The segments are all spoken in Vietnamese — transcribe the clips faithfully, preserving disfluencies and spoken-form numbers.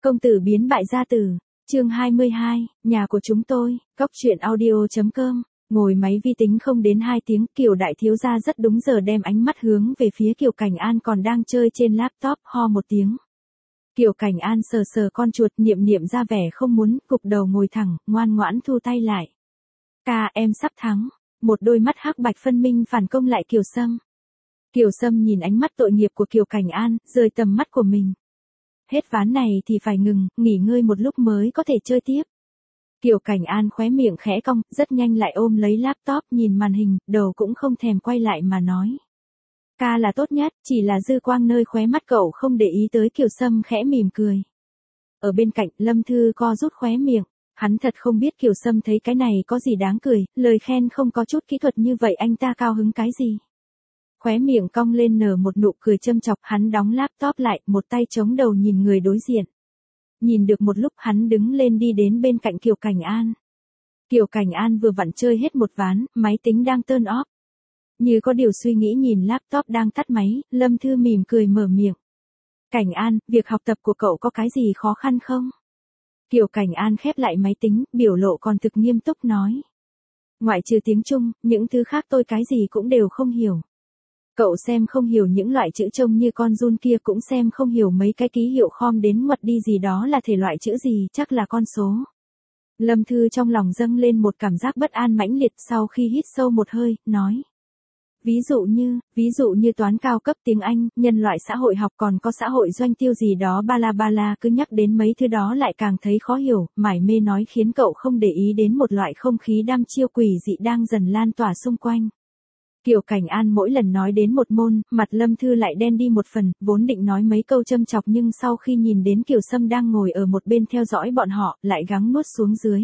Công tử biến bại gia tử, chương hai mươi hai, nhà của chúng tôi, cóc truyện audio.com, ngồi máy vi tính không đến hai tiếng, Kiều đại thiếu gia rất đúng giờ đem ánh mắt hướng về phía Kiều Cảnh An còn đang chơi trên laptop, ho một tiếng. Kiều Cảnh An sờ sờ con chuột, niệm niệm ra vẻ không muốn, cụp đầu ngồi thẳng, ngoan ngoãn thu tay lại. Ca, em sắp thắng. Một đôi mắt hắc bạch phân minh phản công lại Kiều Sâm. Kiều Sâm nhìn ánh mắt tội nghiệp của Kiều Cảnh An, rời tầm mắt của mình. Hết ván này thì phải ngừng, nghỉ ngơi một lúc mới có thể chơi tiếp. Kiều Cảnh An khóe miệng khẽ cong, rất nhanh lại ôm lấy laptop, nhìn màn hình, đầu cũng không thèm quay lại mà nói. Ca là tốt nhất, chỉ là dư quang nơi khóe mắt cậu không để ý tới. Kiều Sâm khẽ mỉm cười. Ở bên cạnh, Lâm Thư co rút khóe miệng. Hắn thật không biết Kiều Sâm thấy cái này có gì đáng cười, lời khen không có chút kỹ thuật như vậy anh ta cao hứng cái gì. Khóe miệng cong lên nở một nụ cười châm chọc, hắn đóng laptop lại, một tay chống đầu nhìn người đối diện. Nhìn được một lúc hắn đứng lên đi đến bên cạnh Kiều Cảnh An. Kiều Cảnh An vừa vặn chơi hết một ván, máy tính đang turn off. Như có điều suy nghĩ nhìn laptop đang tắt máy, Lâm Thư mỉm cười mở miệng. Cảnh An, việc học tập của cậu có cái gì khó khăn không? Kiều Cảnh An khép lại máy tính, biểu lộ còn thực nghiêm túc nói. Ngoại trừ tiếng Trung, những thứ khác tôi cái gì cũng đều không hiểu. Cậu xem không hiểu những loại chữ trông như con giun kia, cũng xem không hiểu mấy cái ký hiệu khom đến ngoặt đi gì đó là thể loại chữ gì, chắc là con số. Lâm Thư trong lòng dâng lên một cảm giác bất an mãnh liệt, sau khi hít sâu một hơi, nói. Ví dụ như, ví dụ như toán cao cấp, tiếng Anh, nhân loại xã hội học, còn có xã hội doanh tiêu gì đó ba la ba la, cứ nhắc đến mấy thứ đó lại càng thấy khó hiểu, mải mê nói khiến cậu không để ý đến một loại không khí đăm chiêu quỷ dị đang dần lan tỏa xung quanh. Kiều Cảnh An mỗi lần nói đến một môn, mặt Lâm Thư lại đen đi một phần, vốn định nói mấy câu châm chọc nhưng sau khi nhìn đến Kiều Sâm đang ngồi ở một bên theo dõi bọn họ, lại gắng nuốt xuống dưới.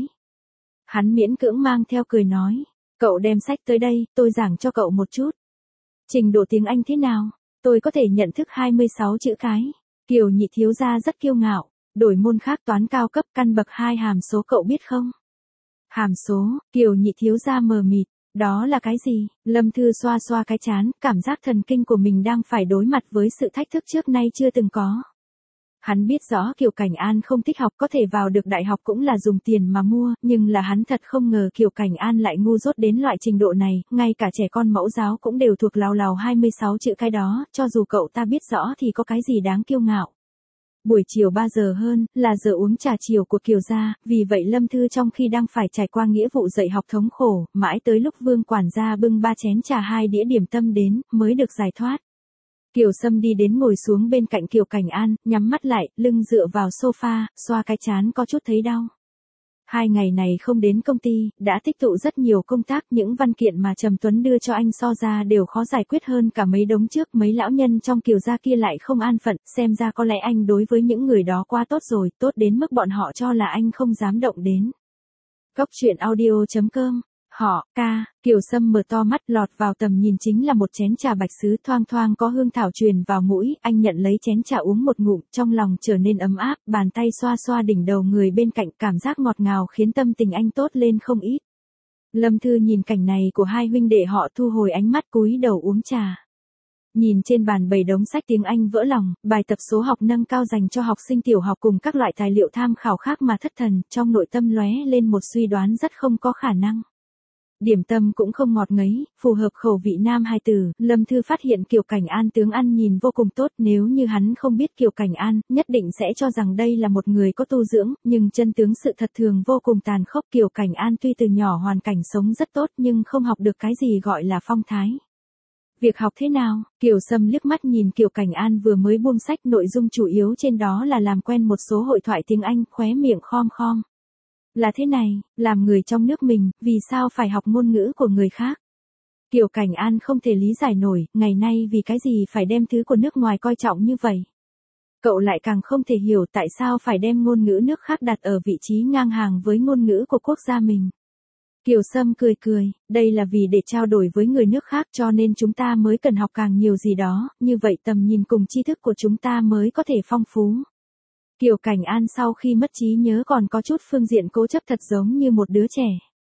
Hắn miễn cưỡng mang theo cười nói, cậu đem sách tới đây, tôi giảng cho cậu một chút. Trình độ tiếng Anh thế nào? Tôi có thể nhận thức hai mươi sáu chữ cái. Kiều nhị thiếu gia rất kiêu ngạo, đổi môn khác, toán cao cấp, căn bậc hai hàm số cậu biết không? Hàm số, Kiều nhị thiếu gia mờ mịt. Đó là cái gì? Lâm Thư xoa xoa cái trán, cảm giác thần kinh của mình đang phải đối mặt với sự thách thức trước nay chưa từng có. Hắn biết rõ Kiều Cảnh An không thích học, có thể vào được đại học cũng là dùng tiền mà mua, nhưng là hắn thật không ngờ Kiều Cảnh An lại ngu dốt đến loại trình độ này, ngay cả trẻ con mẫu giáo cũng đều thuộc lào lào hai mươi sáu chữ cái đó, cho dù cậu ta biết rõ thì có cái gì đáng kiêu ngạo. Buổi chiều ba giờ hơn, là giờ uống trà chiều của Kiều gia, vì vậy Lâm Thư trong khi đang phải trải qua nghĩa vụ dạy học thống khổ, mãi tới lúc Vương quản gia bưng ba chén trà hai đĩa điểm tâm đến, mới được giải thoát. Kiều Sâm đi đến ngồi xuống bên cạnh Kiều Cảnh An, nhắm mắt lại, lưng dựa vào sofa, xoa cái trán có chút thấy đau. Hai ngày này không đến công ty, đã tích tụ rất nhiều công tác, những văn kiện mà Trầm Tuấn đưa cho anh so ra đều khó giải quyết hơn cả mấy đống trước, mấy lão nhân trong Kiều gia kia lại không an phận, xem ra có lẽ anh đối với những người đó quá tốt rồi, tốt đến mức bọn họ cho là anh không dám động đến. Cóc truyện audio.com. Họ, ca, Kiều Sâm mở to mắt, lọt vào tầm nhìn chính là một chén trà bạch sứ thoang thoang có hương thảo truyền vào mũi, anh nhận lấy chén trà uống một ngụm, trong lòng trở nên ấm áp, bàn tay xoa xoa đỉnh đầu người bên cạnh, cảm giác ngọt ngào khiến tâm tình anh tốt lên không ít. Lâm Thư nhìn cảnh này của hai huynh đệ họ thu hồi ánh mắt, cúi đầu uống trà. Nhìn trên bàn bày đống sách tiếng Anh vỡ lòng, bài tập số học nâng cao dành cho học sinh tiểu học cùng các loại tài liệu tham khảo khác mà thất thần, trong nội tâm lóe lên một suy đoán rất không có khả năng. Điểm tâm cũng không ngọt ngấy, phù hợp khẩu vị nam hài tử, Lâm Thư phát hiện Kiều Cảnh An tướng ăn nhìn vô cùng tốt, nếu như hắn không biết Kiều Cảnh An, nhất định sẽ cho rằng đây là một người có tu dưỡng, nhưng chân tướng sự thật thường vô cùng tàn khốc. Kiều Cảnh An tuy từ nhỏ hoàn cảnh sống rất tốt nhưng không học được cái gì gọi là phong thái. Việc học thế nào? Kiều Sâm liếc mắt nhìn Kiều Cảnh An vừa mới buông sách, nội dung chủ yếu trên đó là làm quen một số hội thoại tiếng Anh, khóe miệng khom khom. Là thế này, làm người trong nước mình, vì sao phải học ngôn ngữ của người khác? Kiều Cảnh An không thể lý giải nổi, ngày nay vì cái gì phải đem thứ của nước ngoài coi trọng như vậy? Cậu lại càng không thể hiểu tại sao phải đem ngôn ngữ nước khác đặt ở vị trí ngang hàng với ngôn ngữ của quốc gia mình. Kiều Sâm cười cười, đây là vì để trao đổi với người nước khác cho nên chúng ta mới cần học càng nhiều gì đó, như vậy tầm nhìn cùng tri thức của chúng ta mới có thể phong phú. Kiều Cảnh An sau khi mất trí nhớ còn có chút phương diện cố chấp thật giống như một đứa trẻ.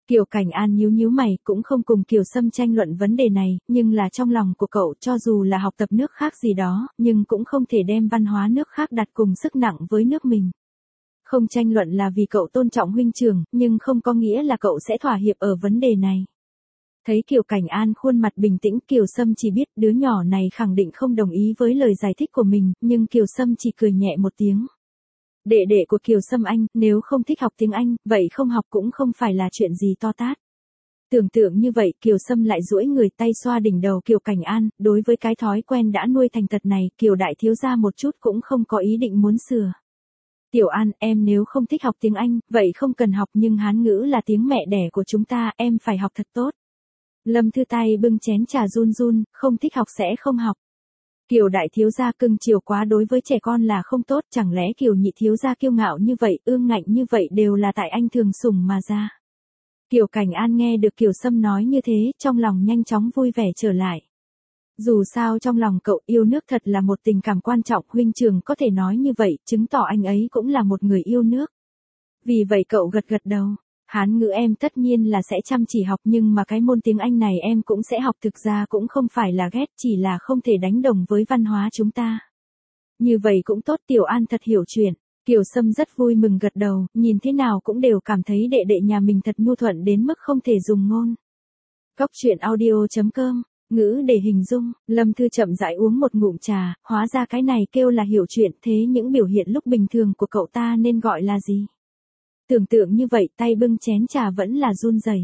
Kiều Cảnh An nhíu nhíu mày, cũng không cùng Kiều Sâm tranh luận vấn đề này, nhưng là trong lòng của cậu cho dù là học tập nước khác gì đó, nhưng cũng không thể đem văn hóa nước khác đặt cùng sức nặng với nước mình. Không tranh luận là vì cậu tôn trọng huynh trưởng, nhưng không có nghĩa là cậu sẽ thỏa hiệp ở vấn đề này. Thấy Kiều Cảnh An khuôn mặt bình tĩnh, Kiều Sâm chỉ biết đứa nhỏ này khẳng định không đồng ý với lời giải thích của mình, nhưng Kiều Sâm chỉ cười nhẹ một tiếng. Đệ đệ của Kiều Sâm anh, nếu không thích học tiếng Anh, vậy không học cũng không phải là chuyện gì to tát. Tưởng tượng như vậy, Kiều Sâm lại duỗi người tay xoa đỉnh đầu Kiều Cảnh An, đối với cái thói quen đã nuôi thành tật này, Kiều đại thiếu gia một chút cũng không có ý định muốn sửa. Tiểu An, em nếu không thích học tiếng Anh, vậy không cần học, nhưng Hán ngữ là tiếng mẹ đẻ của chúng ta, em phải học thật tốt. Lâm Thư tay bưng chén trà run run, không thích học sẽ không học. Kiều đại thiếu gia cưng chiều quá đối với trẻ con là không tốt, chẳng lẽ Kiều nhị thiếu gia kiêu ngạo như vậy, ương ngạnh như vậy đều là tại anh thường sủng mà ra. Kiều Cảnh An nghe được Kiều Sâm nói như thế, trong lòng nhanh chóng vui vẻ trở lại. Dù sao trong lòng cậu yêu nước thật là một tình cảm quan trọng, huynh trưởng có thể nói như vậy, chứng tỏ anh ấy cũng là một người yêu nước. Vì vậy cậu gật gật đầu. Hán ngữ em tất nhiên là sẽ chăm chỉ học, nhưng mà cái môn tiếng Anh này em cũng sẽ học, thực ra cũng không phải là ghét, chỉ là không thể đánh đồng với văn hóa chúng ta. Như vậy cũng tốt, Tiểu An thật hiểu chuyện. Kiều Sâm rất vui mừng gật đầu, nhìn thế nào cũng đều cảm thấy đệ đệ nhà mình thật nhu thuận đến mức không thể dùng ngôn. Cóc truyện audio chấm com, ngữ để hình dung. Lâm Thư chậm rãi uống một ngụm trà, hóa ra cái này kêu là hiểu chuyện, thế những biểu hiện lúc bình thường của cậu ta nên gọi là gì? Tưởng tượng như vậy, tay bưng chén trà vẫn là run rẩy.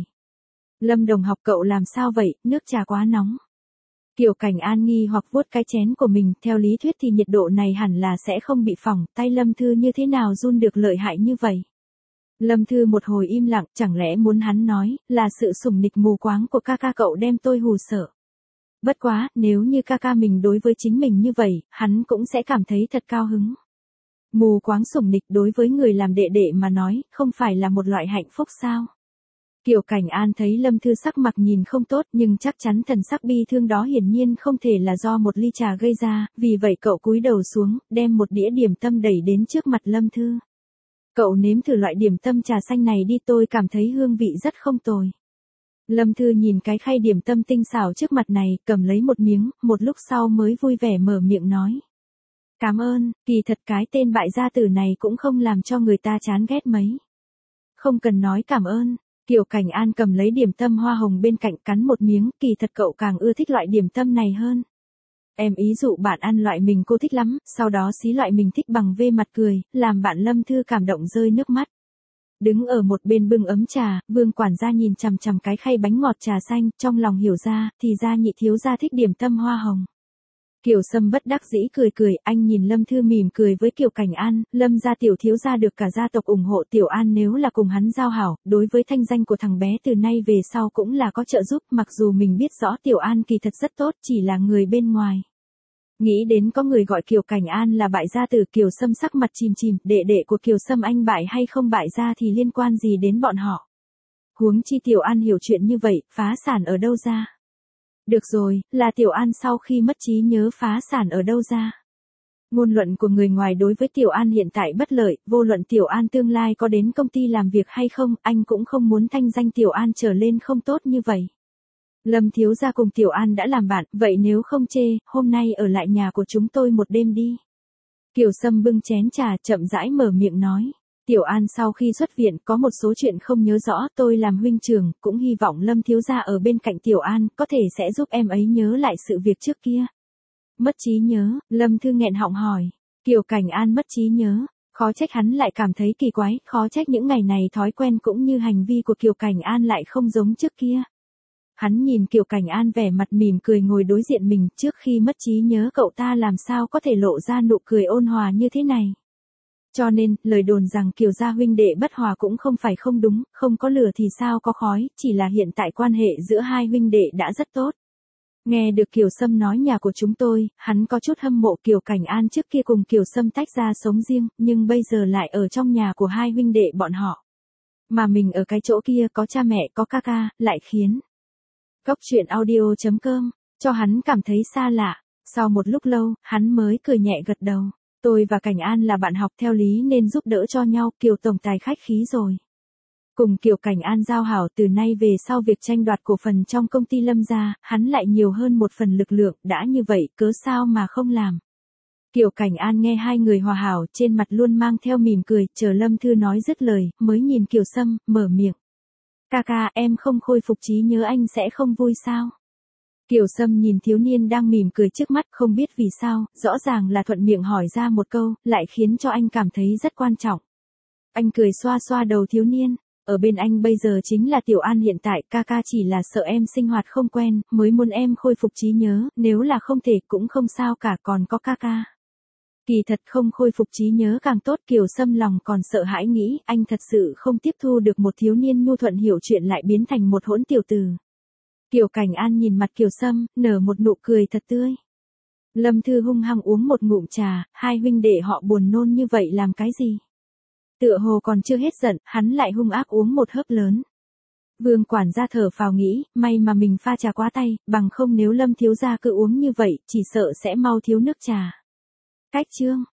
Lâm đồng học, cậu làm sao vậy, nước trà quá nóng. Kiều Cảnh An nghi hoặc vuốt cái chén của mình, theo lý thuyết thì nhiệt độ này hẳn là sẽ không bị phỏng, tay Lâm Thư như thế nào run được lợi hại như vậy. Lâm Thư một hồi im lặng, chẳng lẽ muốn hắn nói, là sự sủng nịch mù quáng của ca ca cậu đem tôi hù sợ. Bất quá, nếu như ca ca mình đối với chính mình như vậy, hắn cũng sẽ cảm thấy thật cao hứng. Mù quáng sủng nịch đối với người làm đệ đệ mà nói, không phải là một loại hạnh phúc sao? Kiều Cảnh An thấy Lâm Thư sắc mặt nhìn không tốt, nhưng chắc chắn thần sắc bi thương đó hiển nhiên không thể là do một ly trà gây ra, vì vậy cậu cúi đầu xuống, đem một đĩa điểm tâm đẩy đến trước mặt Lâm Thư. Cậu nếm thử loại điểm tâm trà xanh này đi, tôi cảm thấy hương vị rất không tồi. Lâm Thư nhìn cái khay điểm tâm tinh xảo trước mặt này, cầm lấy một miếng, một lúc sau mới vui vẻ mở miệng nói. Cảm ơn, kỳ thật cái tên bại gia tử này cũng không làm cho người ta chán ghét mấy. Không cần nói cảm ơn. Kiều Cảnh An cầm lấy điểm tâm hoa hồng bên cạnh cắn một miếng, kỳ thật cậu càng ưa thích loại điểm tâm này hơn. Em ý dụ bạn ăn loại mình cô thích lắm, sau đó xí loại mình thích bằng vê mặt cười, làm bạn Lâm Thư cảm động rơi nước mắt. Đứng ở một bên bưng ấm trà, Vương quản gia nhìn chằm chằm cái khay bánh ngọt trà xanh, trong lòng hiểu ra, thì ra nhị thiếu gia thích điểm tâm hoa hồng. Kiều Sâm bất đắc dĩ cười cười, anh nhìn Lâm Thư mỉm cười với Kiều Cảnh An, Lâm gia tiểu thiếu gia được cả gia tộc ủng hộ, Tiểu An nếu là cùng hắn giao hảo, đối với thanh danh của thằng bé từ nay về sau cũng là có trợ giúp, mặc dù mình biết rõ Tiểu An kỳ thật rất tốt, chỉ là người bên ngoài. Nghĩ đến có người gọi Kiều Cảnh An là bại gia tử, Kiều Sâm sắc mặt chìm chìm, đệ đệ của Kiều Sâm anh bại hay không bại gia thì liên quan gì đến bọn họ. Huống chi Tiểu An hiểu chuyện như vậy, phá sản ở đâu ra? Được rồi, là Tiểu An sau khi mất trí nhớ phá sản ở đâu ra? Ngôn luận của người ngoài đối với Tiểu An hiện tại bất lợi, vô luận Tiểu An tương lai có đến công ty làm việc hay không, anh cũng không muốn thanh danh Tiểu An trở lên không tốt như vậy. Lâm thiếu gia cùng Tiểu An đã làm bạn, vậy nếu không chê, hôm nay ở lại nhà của chúng tôi một đêm đi. Kiều Sâm bưng chén trà chậm rãi mở miệng nói. Tiểu An sau khi xuất viện có một số chuyện không nhớ rõ, tôi làm huynh trưởng, cũng hy vọng Lâm thiếu gia ở bên cạnh Tiểu An, có thể sẽ giúp em ấy nhớ lại sự việc trước kia. Mất trí nhớ, Lâm Thư nghẹn họng hỏi. Kiều Cảnh An mất trí nhớ, khó trách hắn lại cảm thấy kỳ quái, khó trách những ngày này thói quen cũng như hành vi của Kiều Cảnh An lại không giống trước kia. Hắn nhìn Kiều Cảnh An vẻ mặt mỉm cười ngồi đối diện mình, trước khi mất trí nhớ cậu ta làm sao có thể lộ ra nụ cười ôn hòa như thế này. Cho nên, lời đồn rằng Kiều gia huynh đệ bất hòa cũng không phải không đúng, không có lửa thì sao có khói, chỉ là hiện tại quan hệ giữa hai huynh đệ đã rất tốt. Nghe được Kiều Sâm nói nhà của chúng tôi, hắn có chút hâm mộ Kiều Cảnh An trước kia cùng Kiều Sâm tách ra sống riêng, nhưng bây giờ lại ở trong nhà của hai huynh đệ bọn họ. Mà mình ở cái chỗ kia có cha mẹ có ca ca, lại khiến Cóc truyện audio chấm com cho hắn cảm thấy xa lạ. Sau một lúc lâu, hắn mới cười nhẹ gật đầu. Tôi và Cảnh An là bạn học theo lý nên giúp đỡ cho nhau, Kiều tổng tài khách khí rồi. Cùng Kiều Cảnh An giao hảo từ nay về sau việc tranh đoạt cổ phần trong công ty Lâm gia, hắn lại nhiều hơn một phần lực lượng, đã như vậy cớ sao mà không làm. Kiều Cảnh An nghe hai người hòa hảo, trên mặt luôn mang theo mỉm cười, chờ Lâm Thư nói dứt lời, mới nhìn Kiều Sâm, mở miệng. Ca ca, em không khôi phục trí nhớ anh sẽ không vui sao? Kiều Sâm nhìn thiếu niên đang mỉm cười trước mắt, không biết vì sao, rõ ràng là thuận miệng hỏi ra một câu, lại khiến cho anh cảm thấy rất quan trọng. Anh cười xoa xoa đầu thiếu niên, ở bên anh bây giờ chính là Tiểu An hiện tại, ca ca chỉ là sợ em sinh hoạt không quen, mới muốn em khôi phục trí nhớ, nếu là không thể cũng không sao cả, còn có ca ca. Kỳ thật không khôi phục trí nhớ càng tốt. Kiều Sâm lòng còn sợ hãi nghĩ, anh thật sự không tiếp thu được một thiếu niên nhu thuận hiểu chuyện lại biến thành một hỗn tiểu tử. Kiều Cảnh An nhìn mặt Kiều Sâm, nở một nụ cười thật tươi. Lâm Thư hung hăng uống một ngụm trà, hai huynh đệ họ buồn nôn như vậy làm cái gì? Tựa hồ còn chưa hết giận, hắn lại hung ác uống một hớp lớn. Vương quản gia thở phào nghĩ, may mà mình pha trà quá tay, bằng không nếu Lâm thiếu gia cứ uống như vậy, chỉ sợ sẽ mau thiếu nước trà. Cách chương